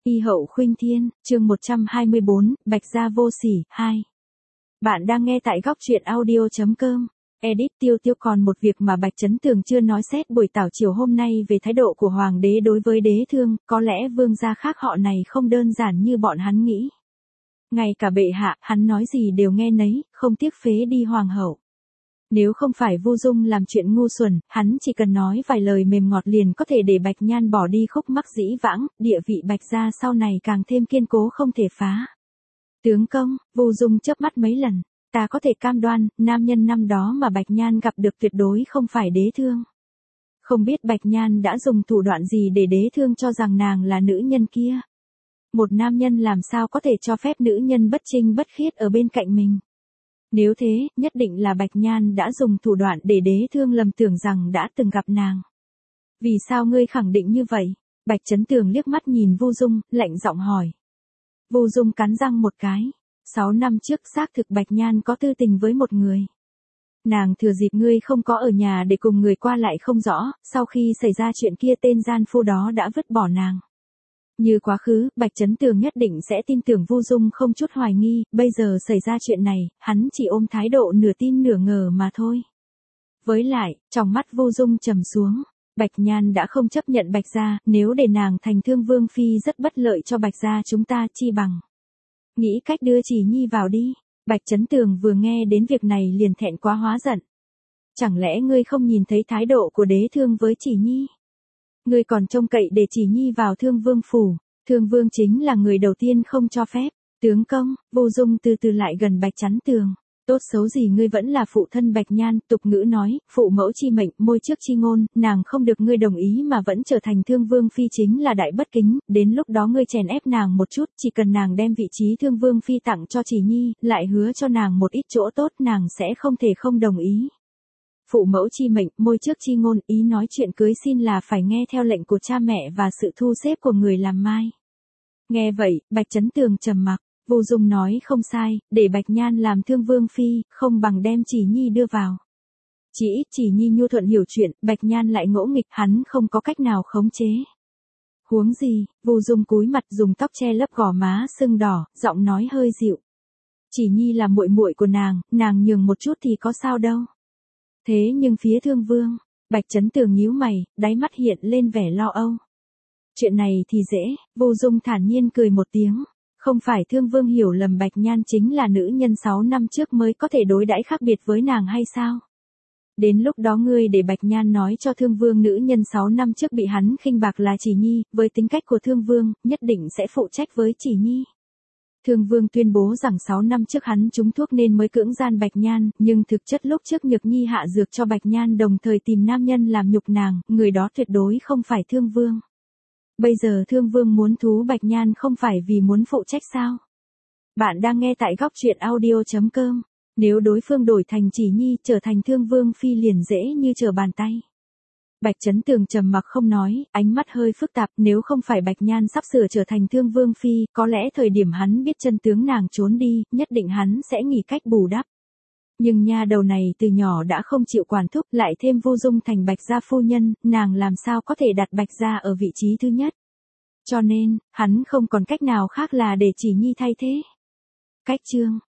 Y hậu khuynh thiên, chương 124, Bạch gia vô sỉ, 2. Bạn đang nghe tại góc truyện audio.com. Edit Tiêu còn một việc mà Bạch Chấn Tường chưa nói xét buổi tảo chiều hôm nay về thái độ của Hoàng đế đối với đế thương, có lẽ vương gia khác họ này không đơn giản như bọn hắn nghĩ. Ngay cả bệ hạ, hắn nói gì đều nghe nấy, không tiếc phế đi hoàng hậu. Nếu không phải Vu Dung làm chuyện ngu xuẩn, hắn chỉ cần nói vài lời mềm ngọt liền có thể để Bạch Nhan bỏ đi khúc mắc dĩ vãng, địa vị Bạch gia sau này càng thêm kiên cố không thể phá. Tướng công, Vu Dung chớp mắt mấy lần, ta có thể cam đoan, nam nhân năm đó mà Bạch Nhan gặp được tuyệt đối không phải đế thương. Không biết Bạch Nhan đã dùng thủ đoạn gì để đế thương cho rằng nàng là nữ nhân kia. Một nam nhân làm sao có thể cho phép nữ nhân bất trinh bất khiết ở bên cạnh mình. Nếu thế, nhất định là Bạch Nhan đã dùng thủ đoạn để đế thương lầm tưởng rằng đã từng gặp nàng. Vì sao ngươi khẳng định như vậy? Bạch Chấn Tường liếc mắt nhìn Vu Dung, lạnh giọng hỏi. Vu Dung cắn răng một cái. 6 năm trước xác thực Bạch Nhan có tư tình với một người. Nàng thừa dịp ngươi không có ở nhà để cùng người qua lại không rõ, sau khi xảy ra chuyện kia tên gian phu đó đã vứt bỏ nàng. Như quá khứ, Bạch Chấn Tường nhất định sẽ tin tưởng Vu Dung không chút hoài nghi, bây giờ xảy ra chuyện này, hắn chỉ ôm thái độ nửa tin nửa ngờ mà thôi. Với lại, trong mắt Vu Dung trầm xuống, Bạch Nhan đã không chấp nhận Bạch gia, nếu để nàng thành thương vương phi rất bất lợi cho Bạch gia chúng ta chi bằng. Nghĩ cách đưa Chỉ Nhi vào đi. Bạch Chấn Tường vừa nghe đến việc này liền thẹn quá hóa giận. Chẳng lẽ ngươi không nhìn thấy thái độ của đế thương với Chỉ Nhi? Ngươi còn trông cậy để Chỉ Nhi vào thương vương phủ, thương vương chính là người đầu tiên không cho phép. Tướng công, Vu Dung từ từ lại gần Bạch Chấn Tường. Tốt xấu gì ngươi vẫn là phụ thân Bạch Nhan, tục ngữ nói, phụ mẫu chi mệnh, môi trước chi ngôn, nàng không được ngươi đồng ý mà vẫn trở thành thương vương phi chính là đại bất kính, đến lúc đó ngươi chèn ép nàng một chút, chỉ cần nàng đem vị trí thương vương phi tặng cho Chỉ Nhi, lại hứa cho nàng một ít chỗ tốt nàng sẽ không thể không đồng ý. Phụ mẫu chi mệnh, môi trước chi ngôn, ý nói chuyện cưới xin là phải nghe theo lệnh của cha mẹ và sự thu xếp của người làm mai. Nghe vậy, Bạch Chấn Tường trầm mặc. Vu Dung nói không sai, để Bạch Nhan làm thương vương phi, không bằng đem Chỉ Nhi đưa vào. Chỉ ít Chỉ Nhi nhu thuận hiểu chuyện, Bạch Nhan lại ngỗ nghịch, hắn không có cách nào khống chế. Huống gì, Vu Dung cúi mặt dùng tóc che lấp gò má sưng đỏ, giọng nói hơi dịu. Chỉ Nhi là muội muội của nàng nhường một chút thì có sao đâu. Thế nhưng phía thương vương, Bạch Chấn Tường nhíu mày, đáy mắt hiện lên vẻ lo âu. Chuyện này thì dễ, Vu Dung thản nhiên cười một tiếng. Không phải thương vương hiểu lầm Bạch Nhan chính là nữ nhân 6 năm trước mới có thể đối đãi khác biệt với nàng hay sao? Đến lúc đó ngươi để Bạch Nhan nói cho thương vương nữ nhân 6 năm trước bị hắn khinh bạc là Chỉ Nhi, với tính cách của thương vương, nhất định sẽ phụ trách với Chỉ Nhi. Thương vương tuyên bố rằng 6 năm trước hắn trúng thuốc nên mới cưỡng gian Bạch Nhan, nhưng thực chất lúc trước Nhược Nhi hạ dược cho Bạch Nhan đồng thời tìm nam nhân làm nhục nàng, người đó tuyệt đối không phải thương vương. Bây giờ thương vương muốn thú Bạch Nhan không phải vì muốn phụ trách sao? Bạn đang nghe tại góc truyện audio.com. Nếu đối phương đổi thành Chỉ Nhi trở thành thương vương phi liền dễ như trở bàn tay. Bạch Chấn Tường trầm mặc không nói, ánh mắt hơi phức tạp, nếu không phải Bạch Nhan sắp sửa trở thành thương vương phi, có lẽ thời điểm hắn biết chân tướng nàng trốn đi, nhất định hắn sẽ nghĩ cách bù đắp. Nhưng nha đầu này từ nhỏ đã không chịu quản thúc, lại thêm Vu Dung thành Bạch gia phu nhân, nàng làm sao có thể đặt Bạch gia ở vị trí thứ nhất. Cho nên, hắn không còn cách nào khác là để Chỉ Nhi thay thế. Cách chương